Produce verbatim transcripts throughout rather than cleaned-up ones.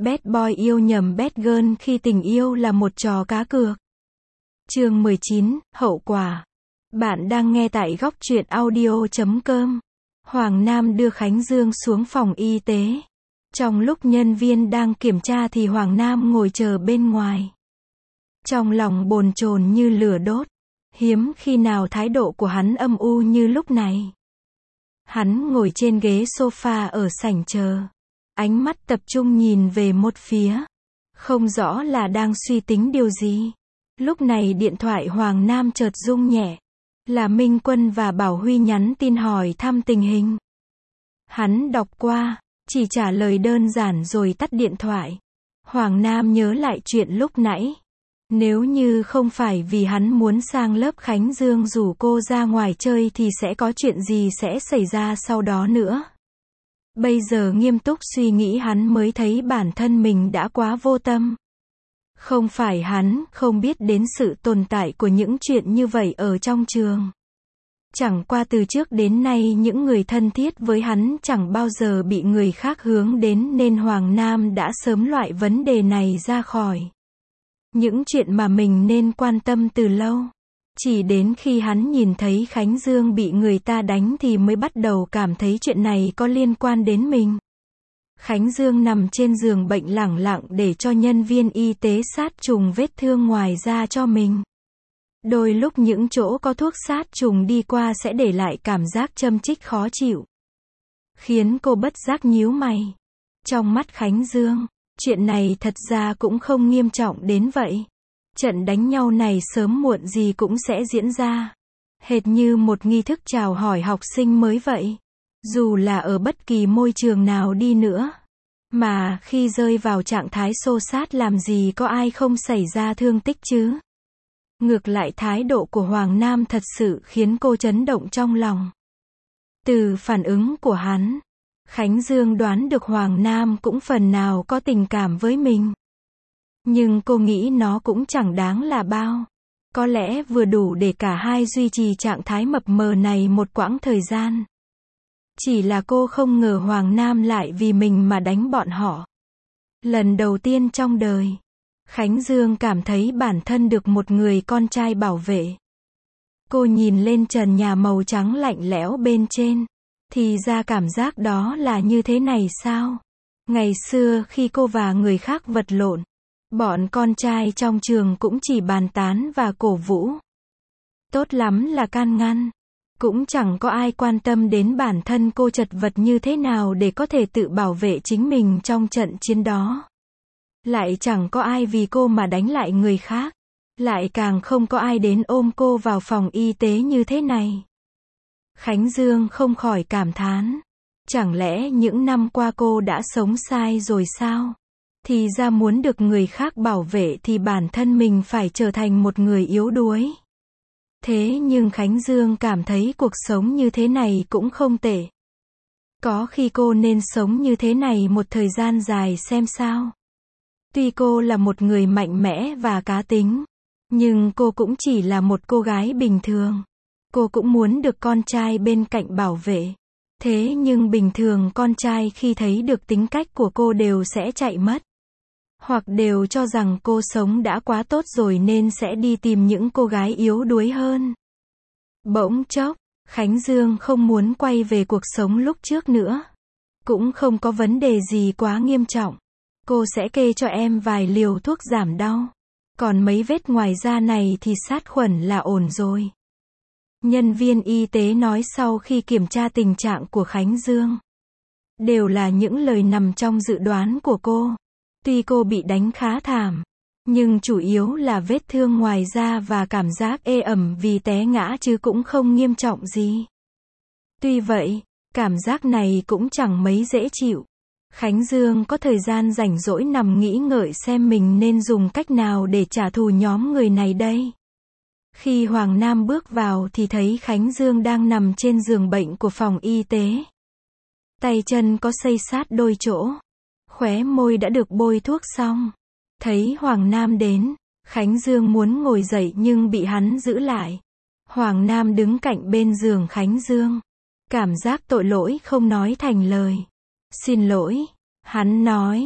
Bad boy yêu nhầm bad girl khi tình yêu là một trò cá cược. Chương mười chín, hậu quả. Bạn đang nghe tại góc truyện audio chấm com. Hoàng Nam đưa Khánh Dương xuống phòng y tế. Trong lúc nhân viên đang kiểm tra thì Hoàng Nam ngồi chờ bên ngoài. Trong lòng bồn chồn như lửa đốt. Hiếm khi nào thái độ của hắn âm u như lúc này. Hắn ngồi trên ghế sofa ở sảnh chờ. Ánh mắt tập trung nhìn về một phía. Không rõ là đang suy tính điều gì. Lúc này điện thoại Hoàng Nam chợt rung nhẹ. Là Minh Quân và Bảo Huy nhắn tin hỏi thăm tình hình. Hắn đọc qua, chỉ trả lời đơn giản rồi tắt điện thoại. Hoàng Nam nhớ lại chuyện lúc nãy. Nếu như không phải vì hắn muốn sang lớp Khánh Dương rủ cô ra ngoài chơi thì sẽ có chuyện gì sẽ xảy ra sau đó nữa. Bây giờ nghiêm túc suy nghĩ hắn mới thấy bản thân mình đã quá vô tâm. Không phải hắn không biết đến sự tồn tại của những chuyện như vậy ở trong trường. Chẳng qua từ trước đến nay những người thân thiết với hắn chẳng bao giờ bị người khác hướng đến nên Hoàng Nam đã sớm loại vấn đề này ra khỏi. Những chuyện mà mình nên quan tâm từ lâu. Chỉ đến khi hắn nhìn thấy Khánh Dương bị người ta đánh thì mới bắt đầu cảm thấy chuyện này có liên quan đến mình. Khánh Dương nằm trên giường bệnh lẳng lặng để cho nhân viên y tế sát trùng vết thương ngoài da cho mình. Đôi lúc những chỗ có thuốc sát trùng đi qua sẽ để lại cảm giác châm chích khó chịu. Khiến cô bất giác nhíu mày. Trong mắt Khánh Dương, chuyện này thật ra cũng không nghiêm trọng đến vậy. Trận đánh nhau này sớm muộn gì cũng sẽ diễn ra. Hệt như một nghi thức chào hỏi học sinh mới vậy. Dù là ở bất kỳ môi trường nào đi nữa. Mà khi rơi vào trạng thái xô xát làm gì có ai không xảy ra thương tích chứ. Ngược lại thái độ của Hoàng Nam thật sự khiến cô chấn động trong lòng. Từ phản ứng của hắn, Khánh Dương đoán được Hoàng Nam cũng phần nào có tình cảm với mình. Nhưng cô nghĩ nó cũng chẳng đáng là bao. Có lẽ vừa đủ để cả hai duy trì trạng thái mập mờ này một quãng thời gian. Chỉ là cô không ngờ Hoàng Nam lại vì mình mà đánh bọn họ. Lần đầu tiên trong đời, Khánh Dương cảm thấy bản thân được một người con trai bảo vệ. Cô nhìn lên trần nhà màu trắng lạnh lẽo bên trên. Thì ra cảm giác đó là như thế này sao? Ngày xưa khi cô và người khác vật lộn, bọn con trai trong trường cũng chỉ bàn tán và cổ vũ. Tốt lắm là can ngăn. Cũng chẳng có ai quan tâm đến bản thân cô chật vật như thế nào để có thể tự bảo vệ chính mình trong trận chiến đó. Lại chẳng có ai vì cô mà đánh lại người khác. Lại càng không có ai đến ôm cô vào phòng y tế như thế này. Khánh Dương không khỏi cảm thán. Chẳng lẽ những năm qua cô đã sống sai rồi sao? Thì ra muốn được người khác bảo vệ thì bản thân mình phải trở thành một người yếu đuối. Thế nhưng Khánh Dương cảm thấy cuộc sống như thế này cũng không tệ. Có khi cô nên sống như thế này một thời gian dài xem sao. Tuy cô là một người mạnh mẽ và cá tính, nhưng cô cũng chỉ là một cô gái bình thường. Cô cũng muốn được con trai bên cạnh bảo vệ. Thế nhưng bình thường con trai khi thấy được tính cách của cô đều sẽ chạy mất. Hoặc đều cho rằng cô sống đã quá tốt rồi nên sẽ đi tìm những cô gái yếu đuối hơn. Bỗng chốc, Khánh Dương không muốn quay về cuộc sống lúc trước nữa. Cũng không có vấn đề gì quá nghiêm trọng. Cô sẽ kê cho em vài liều thuốc giảm đau. Còn mấy vết ngoài da này thì sát khuẩn là ổn rồi. Nhân viên y tế nói sau khi kiểm tra tình trạng của Khánh Dương. Đều là những lời nằm trong dự đoán của cô. Tuy cô bị đánh khá thảm, nhưng chủ yếu là vết thương ngoài da và cảm giác ê ẩm vì té ngã chứ cũng không nghiêm trọng gì. Tuy vậy, cảm giác này cũng chẳng mấy dễ chịu. Khánh Dương có thời gian rảnh rỗi nằm nghĩ ngợi xem mình nên dùng cách nào để trả thù nhóm người này đây. Khi Hoàng Nam bước vào thì thấy Khánh Dương đang nằm trên giường bệnh của phòng y tế. Tay chân có xây sát đôi chỗ. Khóe môi đã được bôi thuốc xong. Thấy Hoàng Nam đến, Khánh Dương muốn ngồi dậy nhưng bị hắn giữ lại. Hoàng Nam đứng cạnh bên giường Khánh Dương. Cảm giác tội lỗi không nói thành lời. Xin lỗi, hắn nói.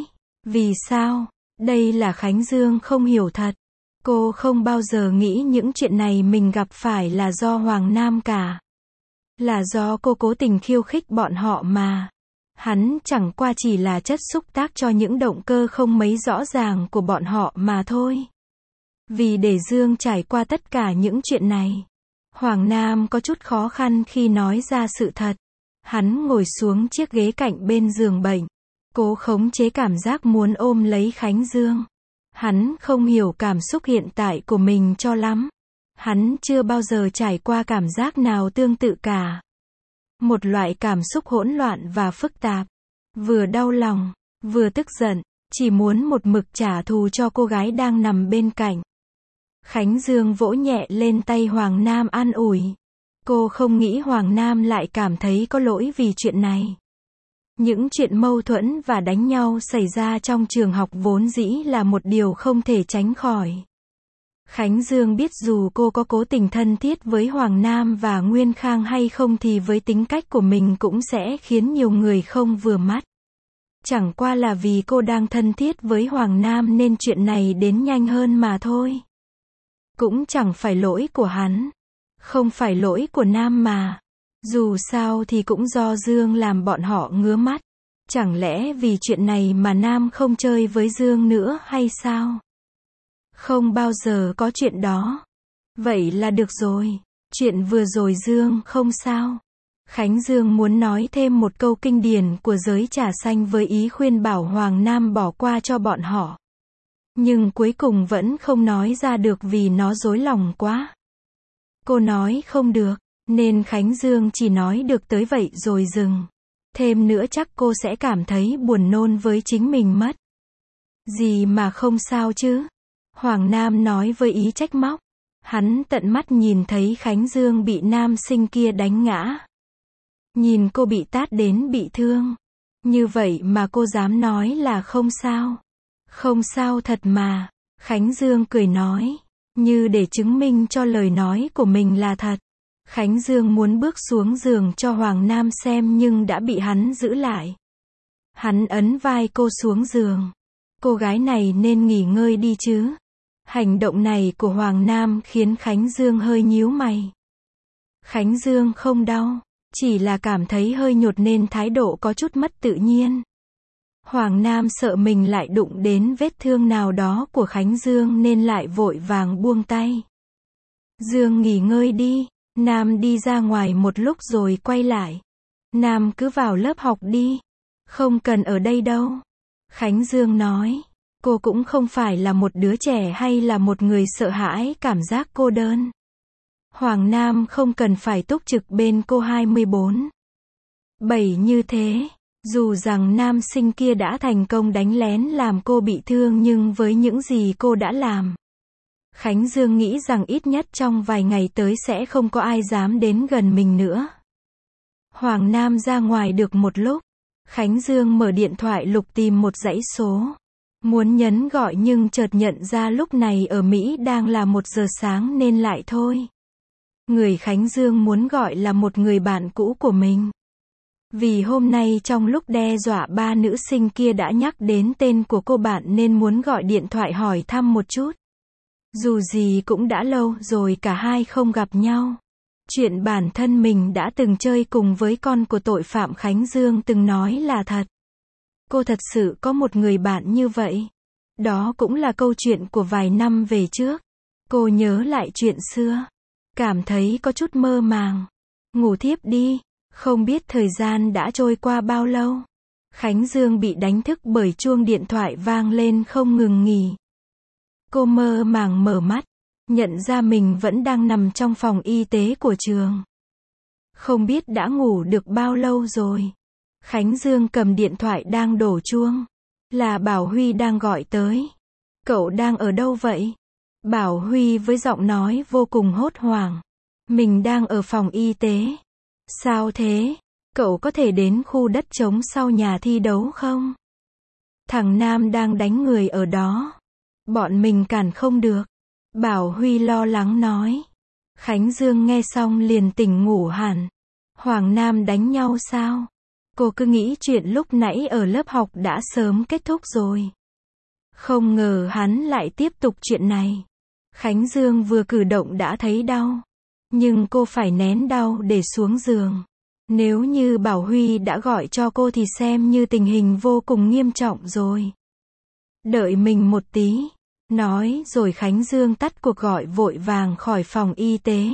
Vì sao? Đây là Khánh Dương không hiểu thật. Cô không bao giờ nghĩ những chuyện này mình gặp phải là do Hoàng Nam cả. Là do cô cố tình khiêu khích bọn họ mà. Hắn chẳng qua chỉ là chất xúc tác cho những động cơ không mấy rõ ràng của bọn họ mà thôi. Vì để Dương trải qua tất cả những chuyện này, Hoàng Nam có chút khó khăn khi nói ra sự thật. Hắn ngồi xuống chiếc ghế cạnh bên giường bệnh, cố khống chế cảm giác muốn ôm lấy Khánh Dương. Hắn không hiểu cảm xúc hiện tại của mình cho lắm. Hắn chưa bao giờ trải qua cảm giác nào tương tự cả. Một loại cảm xúc hỗn loạn và phức tạp. Vừa đau lòng, vừa tức giận, chỉ muốn một mực trả thù cho cô gái đang nằm bên cạnh. Khánh Dương vỗ nhẹ lên tay Hoàng Nam an ủi. Cô không nghĩ Hoàng Nam lại cảm thấy có lỗi vì chuyện này. Những chuyện mâu thuẫn và đánh nhau xảy ra trong trường học vốn dĩ là một điều không thể tránh khỏi. Khánh Dương biết dù cô có cố tình thân thiết với Hoàng Nam và Nguyên Khang hay không thì với tính cách của mình cũng sẽ khiến nhiều người không vừa mắt. Chẳng qua là vì cô đang thân thiết với Hoàng Nam nên chuyện này đến nhanh hơn mà thôi. Cũng chẳng phải lỗi của hắn. Không phải lỗi của Nam mà. Dù sao thì cũng do Dương làm bọn họ ngứa mắt. Chẳng lẽ vì chuyện này mà Nam không chơi với Dương nữa hay sao? Không bao giờ có chuyện đó. Vậy là được rồi. Chuyện vừa rồi Dương không sao. Khánh Dương muốn nói thêm một câu kinh điển của giới trà xanh với ý khuyên bảo Hoàng Nam bỏ qua cho bọn họ. Nhưng cuối cùng vẫn không nói ra được vì nó rối lòng quá. Cô nói không được, nên Khánh Dương chỉ nói được tới vậy rồi dừng. Thêm nữa chắc cô sẽ cảm thấy buồn nôn với chính mình mất. Gì mà không sao chứ? Hoàng Nam nói với ý trách móc. Hắn tận mắt nhìn thấy Khánh Dương bị nam sinh kia đánh ngã. Nhìn cô bị tát đến bị thương. Như vậy mà cô dám nói là không sao. Không sao thật mà. Khánh Dương cười nói. Như để chứng minh cho lời nói của mình là thật. Khánh Dương muốn bước xuống giường cho Hoàng Nam xem nhưng đã bị hắn giữ lại. Hắn ấn vai cô xuống giường. Cô gái này nên nghỉ ngơi đi chứ. Hành động này của Hoàng Nam khiến Khánh Dương hơi nhíu mày. Khánh Dương không đau, chỉ là cảm thấy hơi nhột nên thái độ có chút mất tự nhiên. Hoàng Nam sợ mình lại đụng đến vết thương nào đó của Khánh Dương nên lại vội vàng buông tay. Dương nghỉ ngơi đi. Nam đi ra ngoài một lúc rồi quay lại. Nam cứ vào lớp học đi. Không cần ở đây đâu. Khánh Dương nói. Cô cũng không phải là một đứa trẻ hay là một người sợ hãi cảm giác cô đơn. Hoàng Nam không cần phải túc trực bên cô hai mươi bốn bảy như thế. Dù rằng nam sinh kia đã thành công đánh lén làm cô bị thương nhưng với những gì cô đã làm, Khánh Dương nghĩ rằng ít nhất trong vài ngày tới sẽ không có ai dám đến gần mình nữa. Hoàng Nam ra ngoài được một lúc. Khánh Dương mở điện thoại lục tìm một dãy số. Muốn nhấn gọi nhưng chợt nhận ra lúc này ở Mỹ đang là một giờ sáng nên lại thôi. Người Khánh Dương muốn gọi là một người bạn cũ của mình. Vì hôm nay trong lúc đe dọa ba nữ sinh kia đã nhắc đến tên của cô bạn nên muốn gọi điện thoại hỏi thăm một chút. Dù gì cũng đã lâu rồi cả hai không gặp nhau. Chuyện bản thân mình đã từng chơi cùng với con của tội phạm Khánh Dương từng nói là thật. Cô thật sự có một người bạn như vậy. Đó cũng là câu chuyện của vài năm về trước. Cô nhớ lại chuyện xưa. Cảm thấy có chút mơ màng. Ngủ thiếp đi. Không biết thời gian đã trôi qua bao lâu. Khánh Dương bị đánh thức bởi chuông điện thoại vang lên không ngừng nghỉ. Cô mơ màng mở mắt. Nhận ra mình vẫn đang nằm trong phòng y tế của trường. Không biết đã ngủ được bao lâu rồi. Khánh Dương cầm điện thoại đang đổ chuông. Là Bảo Huy đang gọi tới. Cậu đang ở đâu vậy? Bảo Huy với giọng nói vô cùng hốt hoảng. Mình đang ở phòng y tế. Sao thế? Cậu có thể đến khu đất trống sau nhà thi đấu không? Thằng Nam đang đánh người ở đó. Bọn mình cản không được. Bảo Huy lo lắng nói. Khánh Dương nghe xong liền tỉnh ngủ hẳn. Hoàng Nam đánh nhau sao? Cô cứ nghĩ chuyện lúc nãy ở lớp học đã sớm kết thúc rồi. Không ngờ hắn lại tiếp tục chuyện này. Khánh Dương vừa cử động đã thấy đau. Nhưng cô phải nén đau để xuống giường. Nếu như Bảo Huy đã gọi cho cô thì xem như tình hình vô cùng nghiêm trọng rồi. Đợi mình một tí. Nói rồi Khánh Dương tắt cuộc gọi vội vàng khỏi phòng y tế.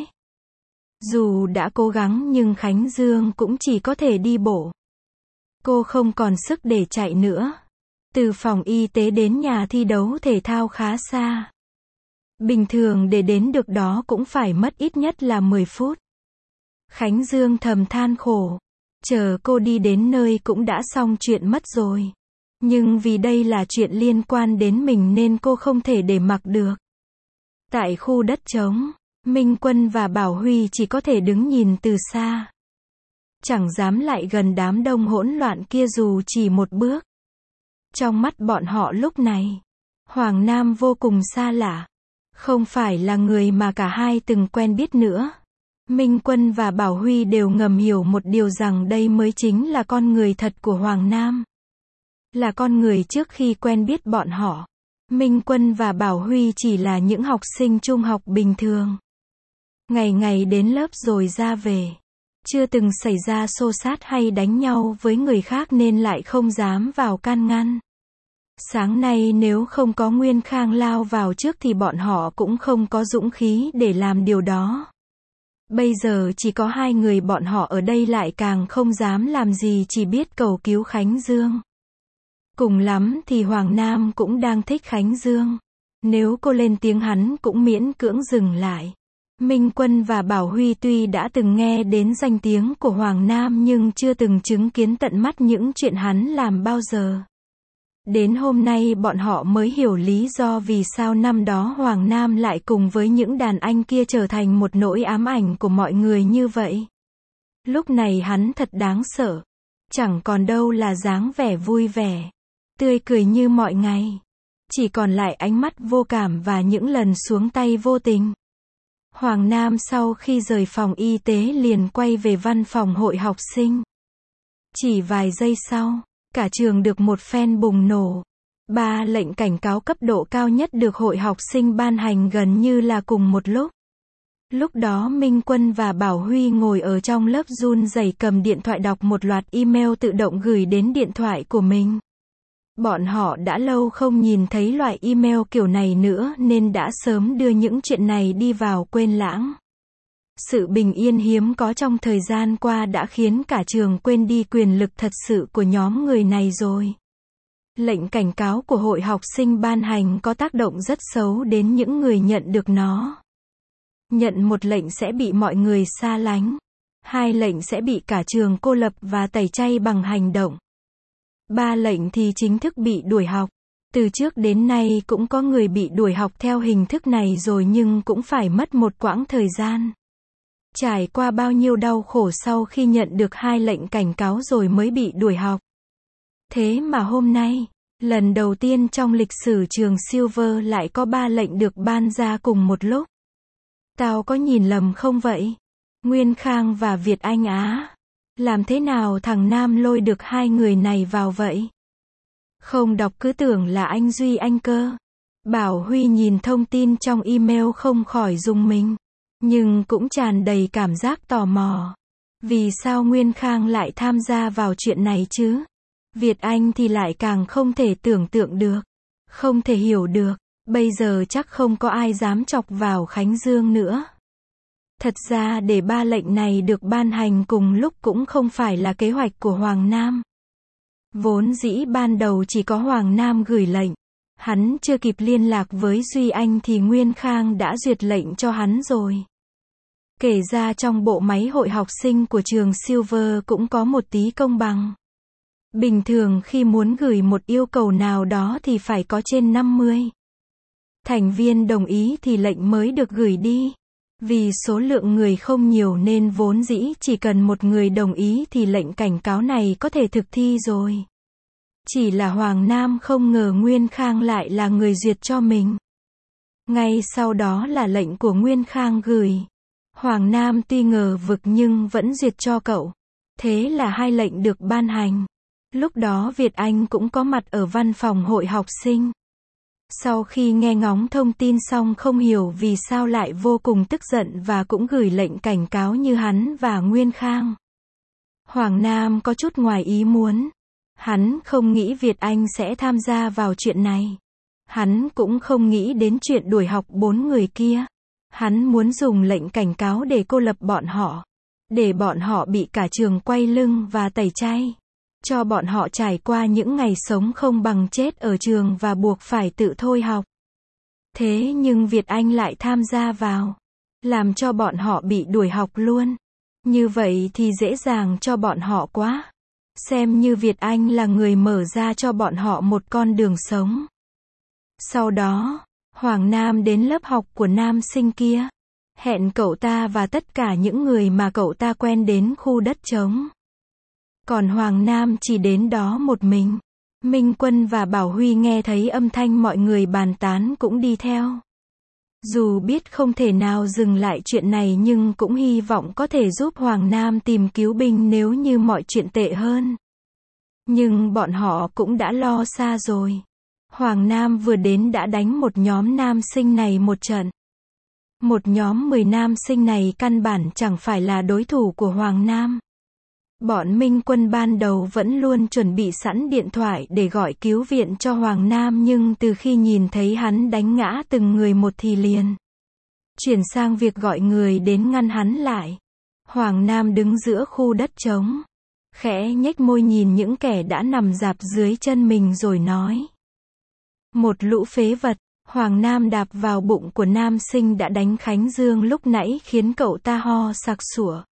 Dù đã cố gắng nhưng Khánh Dương cũng chỉ có thể đi bộ. Cô không còn sức để chạy nữa. Từ phòng y tế đến nhà thi đấu thể thao khá xa. Bình thường để đến được đó cũng phải mất ít nhất là mười phút. Khánh Dương thầm than khổ. Chờ cô đi đến nơi cũng đã xong chuyện mất rồi. Nhưng vì đây là chuyện liên quan đến mình nên cô không thể để mặc được. Tại khu đất trống, Minh Quân và Bảo Huy chỉ có thể đứng nhìn từ xa. Chẳng dám lại gần đám đông hỗn loạn kia dù chỉ một bước. Trong mắt bọn họ lúc này, Hoàng Nam vô cùng xa lạ. Không phải là người mà cả hai từng quen biết nữa. Minh Quân và Bảo Huy đều ngầm hiểu một điều rằng đây mới chính là con người thật của Hoàng Nam. Là con người trước khi quen biết bọn họ. Minh Quân và Bảo Huy chỉ là những học sinh trung học bình thường. Ngày ngày đến lớp rồi ra về. Chưa từng xảy ra xô xát hay đánh nhau với người khác nên lại không dám vào can ngăn. Sáng nay nếu không có Nguyên Khang lao vào trước thì bọn họ cũng không có dũng khí để làm điều đó. Bây giờ chỉ có hai người bọn họ ở đây lại càng không dám làm gì, chỉ biết cầu cứu Khánh Dương. Cùng lắm thì Hoàng Nam cũng đang thích Khánh Dương. Nếu cô lên tiếng hắn cũng miễn cưỡng dừng lại. Minh Quân và Bảo Huy tuy đã từng nghe đến danh tiếng của Hoàng Nam nhưng chưa từng chứng kiến tận mắt những chuyện hắn làm bao giờ. Đến hôm nay bọn họ mới hiểu lý do vì sao năm đó Hoàng Nam lại cùng với những đàn anh kia trở thành một nỗi ám ảnh của mọi người như vậy. Lúc này hắn thật đáng sợ. Chẳng còn đâu là dáng vẻ vui vẻ, tươi cười như mọi ngày. Chỉ còn lại ánh mắt vô cảm và những lần xuống tay vô tình. Hoàng Nam sau khi rời phòng y tế liền quay về văn phòng hội học sinh. Chỉ vài giây sau, cả trường được một phen bùng nổ. Ba lệnh cảnh cáo cấp độ cao nhất được hội học sinh ban hành gần như là cùng một lúc. Lúc đó Minh Quân và Bảo Huy ngồi ở trong lớp run rẩy cầm điện thoại đọc một loạt email tự động gửi đến điện thoại của mình. Bọn họ đã lâu không nhìn thấy loại email kiểu này nữa nên đã sớm đưa những chuyện này đi vào quên lãng. Sự bình yên hiếm có trong thời gian qua đã khiến cả trường quên đi quyền lực thật sự của nhóm người này rồi. Lệnh cảnh cáo của hội học sinh ban hành có tác động rất xấu đến những người nhận được nó. Nhận một lệnh sẽ bị mọi người xa lánh. Hai lệnh sẽ bị cả trường cô lập và tẩy chay bằng hành động. Ba lệnh thì chính thức bị đuổi học. Từ trước đến nay cũng có người bị đuổi học theo hình thức này rồi nhưng cũng phải mất một quãng thời gian. Trải qua bao nhiêu đau khổ sau khi nhận được hai lệnh cảnh cáo rồi mới bị đuổi học. Thế mà hôm nay, lần đầu tiên trong lịch sử trường Silver lại có ba lệnh được ban ra cùng một lúc. Tao có nhìn lầm không vậy? Nguyên Khang và Việt Anh á? Làm thế nào thằng Nam lôi được hai người này vào vậy? Không đọc cứ tưởng là anh Duy Anh cơ. Bảo Huy nhìn thông tin trong email không khỏi rùng mình. Nhưng cũng tràn đầy cảm giác tò mò. Vì sao Nguyên Khang lại tham gia vào chuyện này chứ? Việt Anh thì lại càng không thể tưởng tượng được. Không thể hiểu được. Bây giờ chắc không có ai dám chọc vào Khánh Dương nữa. Thật ra để ba lệnh này được ban hành cùng lúc cũng không phải là kế hoạch của Hoàng Nam. Vốn dĩ ban đầu chỉ có Hoàng Nam gửi lệnh. Hắn chưa kịp liên lạc với Duy Anh thì Nguyên Khang đã duyệt lệnh cho hắn rồi. Kể ra trong bộ máy hội học sinh của trường Silver cũng có một tí công bằng. Bình thường khi muốn gửi một yêu cầu nào đó thì phải có trên năm mươi thành viên đồng ý thì lệnh mới được gửi đi. Vì số lượng người không nhiều nên vốn dĩ chỉ cần một người đồng ý thì lệnh cảnh cáo này có thể thực thi rồi. Chỉ là Hoàng Nam không ngờ Nguyên Khang lại là người duyệt cho mình. Ngay sau đó là lệnh của Nguyên Khang gửi. Hoàng Nam tuy ngờ vực nhưng vẫn duyệt cho cậu. Thế là hai lệnh được ban hành. Lúc đó Việt Anh cũng có mặt ở văn phòng hội học sinh. Sau khi nghe ngóng thông tin xong không hiểu vì sao lại vô cùng tức giận và cũng gửi lệnh cảnh cáo như hắn và Nguyên Khang. Hoàng Nam có chút ngoài ý muốn. Hắn không nghĩ Việt Anh sẽ tham gia vào chuyện này. Hắn cũng không nghĩ đến chuyện đuổi học bốn người kia. Hắn muốn dùng lệnh cảnh cáo để cô lập bọn họ. Để bọn họ bị cả trường quay lưng và tẩy chay. Cho bọn họ trải qua những ngày sống không bằng chết ở trường và buộc phải tự thôi học. Thế nhưng Việt Anh lại tham gia vào. Làm cho bọn họ bị đuổi học luôn. Như vậy thì dễ dàng cho bọn họ quá. Xem như Việt Anh là người mở ra cho bọn họ một con đường sống. Sau đó, Hoàng Nam đến lớp học của nam sinh kia. Hẹn cậu ta và tất cả những người mà cậu ta quen đến khu đất trống. Còn Hoàng Nam chỉ đến đó một mình. Minh Quân và Bảo Huy nghe thấy âm thanh mọi người bàn tán cũng đi theo. Dù biết không thể nào dừng lại chuyện này nhưng cũng hy vọng có thể giúp Hoàng Nam tìm cứu binh nếu như mọi chuyện tệ hơn. Nhưng bọn họ cũng đã lo xa rồi. Hoàng Nam vừa đến đã đánh một nhóm nam sinh này một trận. Một nhóm mười nam sinh này căn bản chẳng phải là đối thủ của Hoàng Nam. Bọn Minh Quân ban đầu vẫn luôn chuẩn bị sẵn điện thoại để gọi cứu viện cho Hoàng Nam nhưng từ khi nhìn thấy hắn đánh ngã từng người một thì liền chuyển sang việc gọi người đến ngăn hắn lại. Hoàng Nam đứng giữa khu đất trống. Khẽ nhếch môi nhìn những kẻ đã nằm rạp dưới chân mình rồi nói. Một lũ phế vật. Hoàng Nam đạp vào bụng của nam sinh đã đánh Khánh Dương lúc nãy khiến cậu ta ho sặc sủa.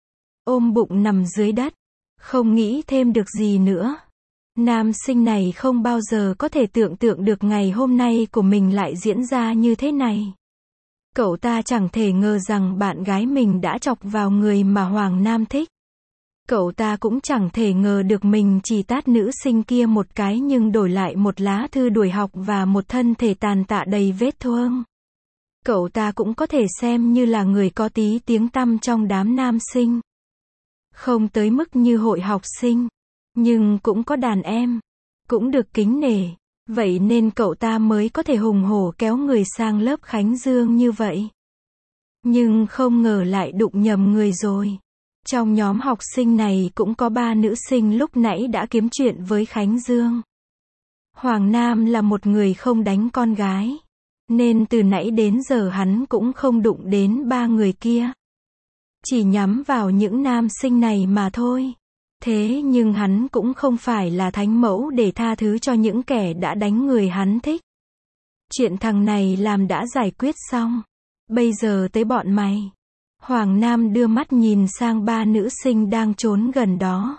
Ôm bụng nằm dưới đất. Không nghĩ thêm được gì nữa. Nam sinh này không bao giờ có thể tưởng tượng được ngày hôm nay của mình lại diễn ra như thế này. Cậu ta chẳng thể ngờ rằng bạn gái mình đã chọc vào người mà Hoàng Nam thích. Cậu ta cũng chẳng thể ngờ được mình chỉ tát nữ sinh kia một cái nhưng đổi lại một lá thư đuổi học và một thân thể tàn tạ đầy vết thương. Cậu ta cũng có thể xem như là người có tí tiếng tăm trong đám nam sinh. Không tới mức như hội học sinh, nhưng cũng có đàn em, cũng được kính nể. Vậy nên cậu ta mới có thể hùng hổ kéo người sang lớp Khánh Dương như vậy. Nhưng không ngờ lại đụng nhầm người rồi. Trong nhóm học sinh này cũng có ba nữ sinh lúc nãy đã kiếm chuyện với Khánh Dương. Hoàng Nam là một người không đánh con gái. Nên từ nãy đến giờ hắn cũng không đụng đến ba người kia. Chỉ nhắm vào những nam sinh này mà thôi. Thế nhưng hắn cũng không phải là thánh mẫu để tha thứ cho những kẻ đã đánh người hắn thích. Chuyện thằng này làm đã giải quyết xong. Bây giờ tới bọn mày. Hoàng Nam đưa mắt nhìn sang ba nữ sinh đang trốn gần đó.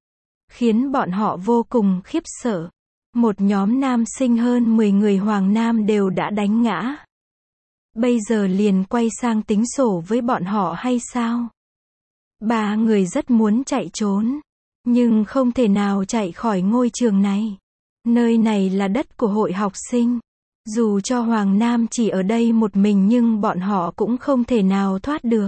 Khiến bọn họ vô cùng khiếp sợ. Một nhóm nam sinh hơn mười người Hoàng Nam đều đã đánh ngã. Bây giờ liền quay sang tính sổ với bọn họ hay sao? Ba người rất muốn chạy trốn. Nhưng không thể nào chạy khỏi ngôi trường này. Nơi này là đất của hội học sinh. Dù cho Hoàng Nam chỉ ở đây một mình nhưng bọn họ cũng không thể nào thoát được.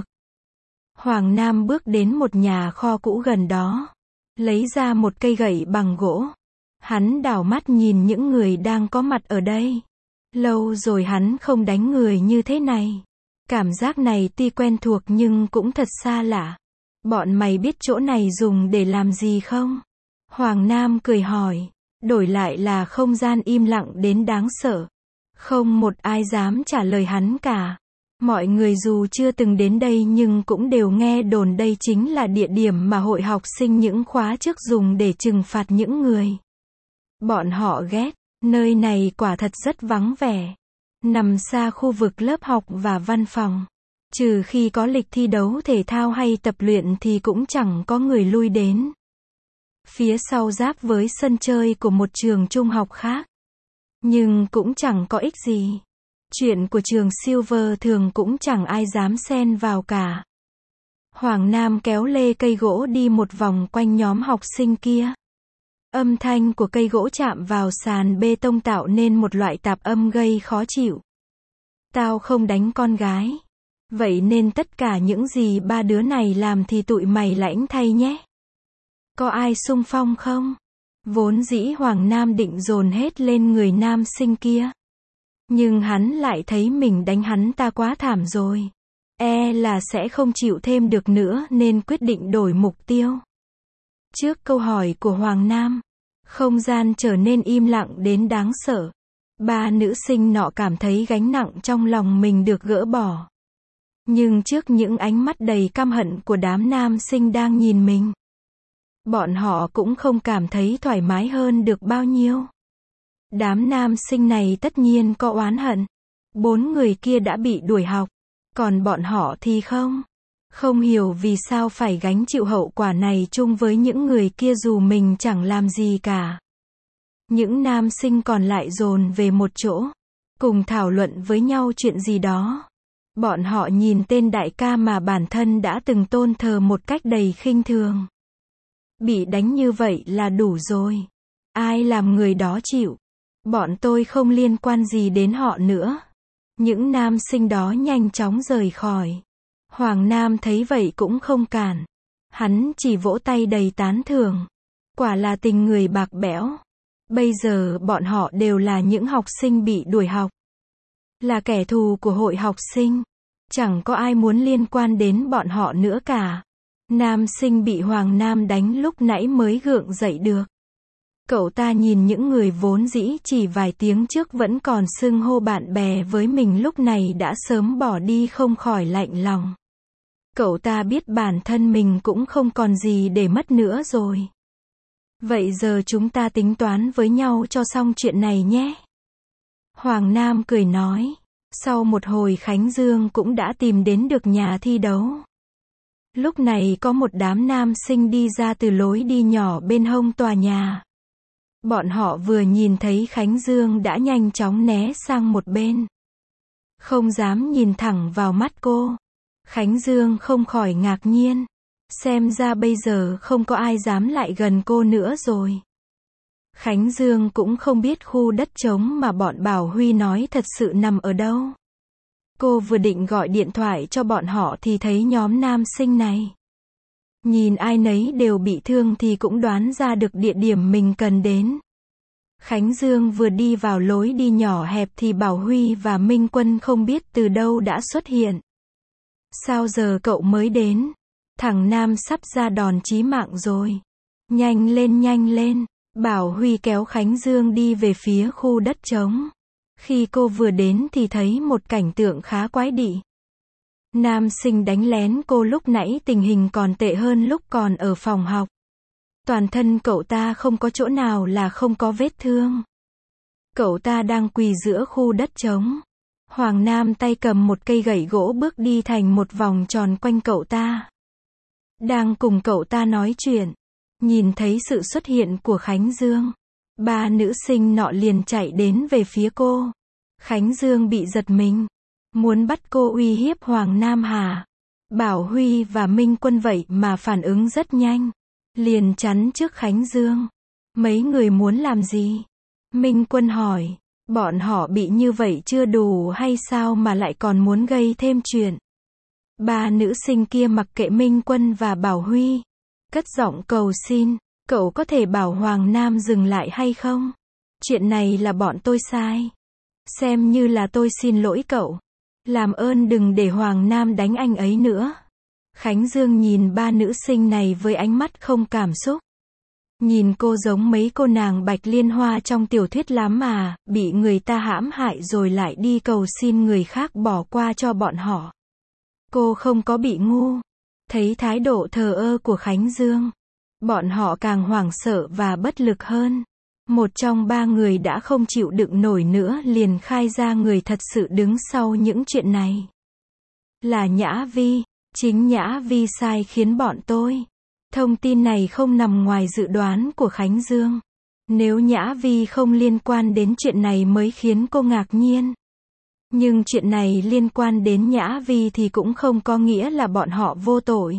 Hoàng Nam bước đến một nhà kho cũ gần đó. Lấy ra một cây gậy bằng gỗ. Hắn đảo mắt nhìn những người đang có mặt ở đây. Lâu rồi hắn không đánh người như thế này. Cảm giác này tuy quen thuộc nhưng cũng thật xa lạ. Bọn mày biết chỗ này dùng để làm gì không? Hoàng Nam cười hỏi. Đổi lại là không gian im lặng đến đáng sợ. Không một ai dám trả lời hắn cả. Mọi người dù chưa từng đến đây nhưng cũng đều nghe đồn đây chính là địa điểm mà hội học sinh những khóa trước dùng để trừng phạt những người. Bọn họ ghét. Nơi này quả thật rất vắng vẻ. Nằm xa khu vực lớp học và văn phòng. Trừ khi có lịch thi đấu thể thao hay tập luyện thì cũng chẳng có người lui đến. Phía sau giáp với sân chơi của một trường trung học khác. Nhưng cũng chẳng có ích gì. Chuyện của trường Silver thường cũng chẳng ai dám xen vào cả. Hoàng Nam kéo lê cây gỗ đi một vòng quanh nhóm học sinh kia. Âm thanh của cây gỗ chạm vào sàn bê tông tạo nên một loại tạp âm gây khó chịu. Tao không đánh con gái. Vậy nên tất cả những gì ba đứa này làm thì tụi mày lãnh thay nhé. Có ai xung phong không? Vốn dĩ Hoàng Nam định dồn hết lên người nam sinh kia. Nhưng hắn lại thấy mình đánh hắn ta quá thảm rồi. E là sẽ không chịu thêm được nữa nên quyết định đổi mục tiêu. Trước câu hỏi của Hoàng Nam, không gian trở nên im lặng đến đáng sợ. Ba nữ sinh nọ cảm thấy gánh nặng trong lòng mình được gỡ bỏ. Nhưng trước những ánh mắt đầy căm hận của đám nam sinh đang nhìn mình, bọn họ cũng không cảm thấy thoải mái hơn được bao nhiêu. Đám nam sinh này tất nhiên có oán hận. Bốn người kia đã bị đuổi học, còn bọn họ thì không. Không hiểu vì sao phải gánh chịu hậu quả này chung với những người kia dù mình chẳng làm gì cả. Những nam sinh còn lại dồn về một chỗ, cùng thảo luận với nhau chuyện gì đó. Bọn họ nhìn tên đại ca mà bản thân đã từng tôn thờ một cách đầy khinh thường. Bị đánh như vậy là đủ rồi. Ai làm người đó chịu. Bọn tôi không liên quan gì đến họ nữa. Những nam sinh đó nhanh chóng rời khỏi. Hoàng Nam thấy vậy cũng không cản. Hắn chỉ vỗ tay đầy tán thưởng. Quả là tình người bạc bẽo. Bây giờ bọn họ đều là những học sinh bị đuổi học. Là kẻ thù của hội học sinh. Chẳng có ai muốn liên quan đến bọn họ nữa cả. Nam sinh bị Hoàng Nam đánh lúc nãy mới gượng dậy được. Cậu ta nhìn những người vốn dĩ chỉ vài tiếng trước vẫn còn xưng hô bạn bè với mình lúc này đã sớm bỏ đi không khỏi lạnh lòng. Cậu ta biết bản thân mình cũng không còn gì để mất nữa rồi. Vậy giờ chúng ta tính toán với nhau cho xong chuyện này nhé. Hoàng Nam cười nói. Sau một hồi Khánh Dương cũng đã tìm đến được nhà thi đấu. Lúc này có một đám nam sinh đi ra từ lối đi nhỏ bên hông tòa nhà. Bọn họ vừa nhìn thấy Khánh Dương đã nhanh chóng né sang một bên. Không dám nhìn thẳng vào mắt cô. Khánh Dương không khỏi ngạc nhiên. Xem ra bây giờ không có ai dám lại gần cô nữa rồi. Khánh Dương cũng không biết khu đất trống mà bọn Bảo Huy nói thật sự nằm ở đâu. Cô vừa định gọi điện thoại cho bọn họ thì thấy nhóm nam sinh này. Nhìn ai nấy đều bị thương thì cũng đoán ra được địa điểm mình cần đến. Khánh Dương vừa đi vào lối đi nhỏ hẹp thì Bảo Huy và Minh Quân không biết từ đâu đã xuất hiện. Sao giờ cậu mới đến? Thằng Nam sắp ra đòn chí mạng rồi. Nhanh lên nhanh lên. Bảo Huy kéo Khánh Dương đi về phía khu đất trống. Khi cô vừa đến thì thấy một cảnh tượng khá quái dị. Nam sinh đánh lén cô lúc nãy tình hình còn tệ hơn lúc còn ở phòng học. Toàn thân cậu ta không có chỗ nào là không có vết thương. Cậu ta đang quỳ giữa khu đất trống. Hoàng Nam tay cầm một cây gậy gỗ bước đi thành một vòng tròn quanh cậu ta. Đang cùng cậu ta nói chuyện. Nhìn thấy sự xuất hiện của Khánh Dương. Ba nữ sinh nọ liền chạy đến về phía cô. Khánh Dương bị giật mình. Muốn bắt cô uy hiếp Hoàng Nam hả? Bảo Huy và Minh Quân vậy mà phản ứng rất nhanh. Liền chắn trước Khánh Dương. Mấy người muốn làm gì? Minh Quân hỏi. Bọn họ bị như vậy chưa đủ hay sao mà lại còn muốn gây thêm chuyện? Ba nữ sinh kia mặc kệ Minh Quân và Bảo Huy. Cất giọng cầu xin. Cậu có thể bảo Hoàng Nam dừng lại hay không? Chuyện này là bọn tôi sai. Xem như là tôi xin lỗi cậu. Làm ơn đừng để Hoàng Nam đánh anh ấy nữa. Khánh Dương nhìn ba nữ sinh này với ánh mắt không cảm xúc. Nhìn cô giống mấy cô nàng Bạch Liên Hoa trong tiểu thuyết lắm mà, bị người ta hãm hại rồi lại đi cầu xin người khác bỏ qua cho bọn họ. Cô không có bị ngu. Thấy thái độ thờ ơ của Khánh Dương, bọn họ càng hoảng sợ và bất lực hơn. Một trong ba người đã không chịu đựng nổi nữa liền khai ra người thật sự đứng sau những chuyện này. Là Nhã Vi. Chính Nhã Vi sai khiến bọn tôi. Thông tin này không nằm ngoài dự đoán của Khánh Dương. Nếu Nhã Vi không liên quan đến chuyện này mới khiến cô ngạc nhiên. Nhưng chuyện này liên quan đến Nhã Vi thì cũng không có nghĩa là bọn họ vô tội.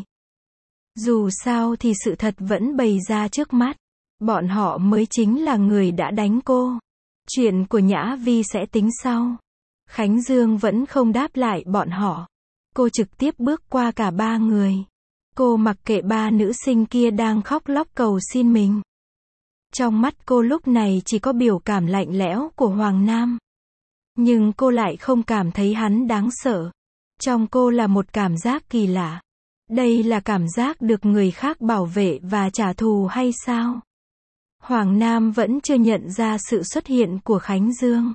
Dù sao thì sự thật vẫn bày ra trước mắt. Bọn họ mới chính là người đã đánh cô. Chuyện của Nhã Vi sẽ tính sau. Khánh Dương vẫn không đáp lại bọn họ. Cô trực tiếp bước qua cả ba người. Cô mặc kệ ba nữ sinh kia đang khóc lóc cầu xin mình. Trong mắt cô lúc này chỉ có biểu cảm lạnh lẽo của Hoàng Nam. Nhưng cô lại không cảm thấy hắn đáng sợ. Trong cô là một cảm giác kỳ lạ. Đây là cảm giác được người khác bảo vệ và trả thù hay sao? Hoàng Nam vẫn chưa nhận ra sự xuất hiện của Khánh Dương.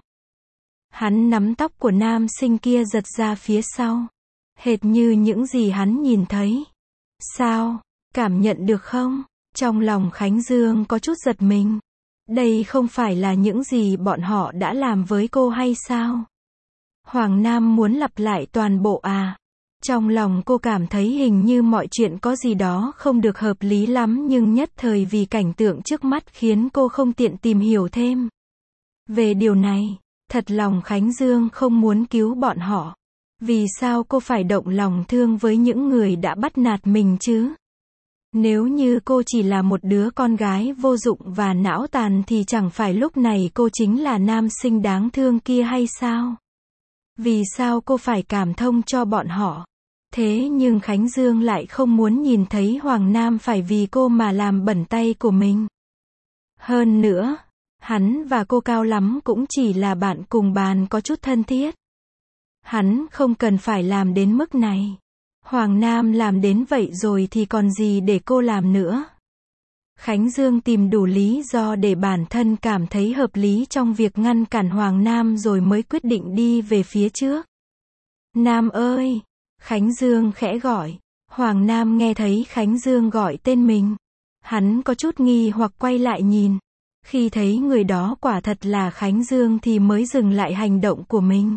Hắn nắm tóc của nam sinh kia giật ra phía sau. Hệt như những gì hắn nhìn thấy. Sao? Cảm nhận được không? Trong lòng Khánh Dương có chút giật mình. Đây không phải là những gì bọn họ đã làm với cô hay sao? Hoàng Nam muốn lặp lại toàn bộ à? Trong lòng cô cảm thấy hình như mọi chuyện có gì đó không được hợp lý lắm, nhưng nhất thời vì cảnh tượng trước mắt khiến cô không tiện tìm hiểu thêm. Về điều này, thật lòng Khánh Dương không muốn cứu bọn họ. Vì sao cô phải động lòng thương với những người đã bắt nạt mình chứ? Nếu như cô chỉ là một đứa con gái vô dụng và não tàn thì chẳng phải lúc này cô chính là nam sinh đáng thương kia hay sao? Vì sao cô phải cảm thông cho bọn họ? Thế nhưng Khánh Dương lại không muốn nhìn thấy Hoàng Nam phải vì cô mà làm bẩn tay của mình. Hơn nữa, hắn và cô cao lắm cũng chỉ là bạn cùng bàn có chút thân thiết. Hắn không cần phải làm đến mức này. Hoàng Nam làm đến vậy rồi thì còn gì để cô làm nữa. Khánh Dương tìm đủ lý do để bản thân cảm thấy hợp lý trong việc ngăn cản Hoàng Nam rồi mới quyết định đi về phía trước. Nam ơi! Khánh Dương khẽ gọi. Hoàng Nam nghe thấy Khánh Dương gọi tên mình. Hắn có chút nghi hoặc quay lại nhìn. Khi thấy người đó quả thật là Khánh Dương thì mới dừng lại hành động của mình.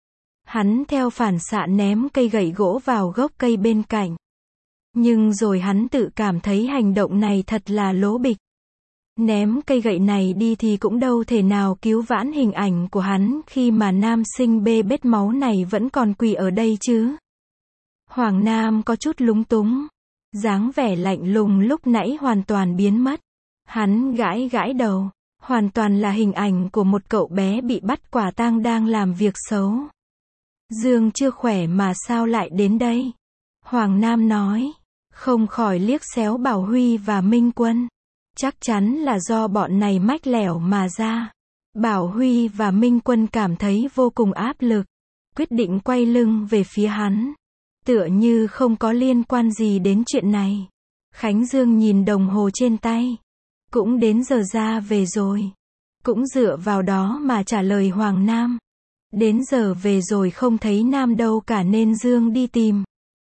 Hắn theo phản xạ ném cây gậy gỗ vào gốc cây bên cạnh. Nhưng rồi hắn tự cảm thấy hành động này thật là lố bịch. Ném cây gậy này đi thì cũng đâu thể nào cứu vãn hình ảnh của hắn khi mà nam sinh bê bết máu này vẫn còn quỳ ở đây chứ. Hoàng Nam có chút lúng túng. Dáng vẻ lạnh lùng lúc nãy hoàn toàn biến mất. Hắn gãi gãi đầu. Hoàn toàn là hình ảnh của một cậu bé bị bắt quả tang đang làm việc xấu. Dương chưa khỏe mà sao lại đến đây? Hoàng Nam nói. Không khỏi liếc xéo Bảo Huy và Minh Quân. Chắc chắn là do bọn này mách lẻo mà ra. Bảo Huy và Minh Quân cảm thấy vô cùng áp lực. Quyết định quay lưng về phía hắn. Tựa như không có liên quan gì đến chuyện này. Khánh Dương nhìn đồng hồ trên tay. Cũng đến giờ ra về rồi. Cũng dựa vào đó mà trả lời Hoàng Nam. Đến giờ về rồi không thấy Nam đâu cả nên Dương đi tìm.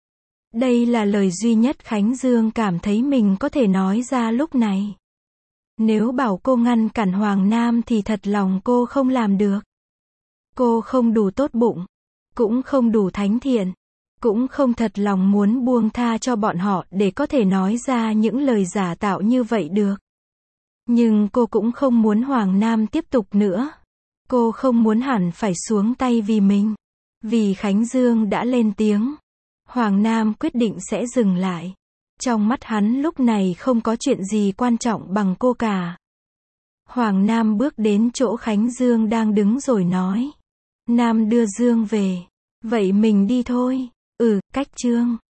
Đây là lời duy nhất Khánh Dương cảm thấy mình có thể nói ra lúc này. Nếu bảo cô ngăn cản Hoàng Nam thì thật lòng cô không làm được. Cô không đủ tốt bụng. Cũng không đủ thánh thiện. Cũng không thật lòng muốn buông tha cho bọn họ để có thể nói ra những lời giả tạo như vậy được. Nhưng cô cũng không muốn Hoàng Nam tiếp tục nữa. Cô không muốn hẳn phải xuống tay vì mình. Vì Khánh Dương đã lên tiếng. Hoàng Nam quyết định sẽ dừng lại. Trong mắt hắn lúc này không có chuyện gì quan trọng bằng cô cả. Hoàng Nam bước đến chỗ Khánh Dương đang đứng rồi nói. Nam đưa Dương về. Vậy mình đi thôi. Ừ, cách Trương.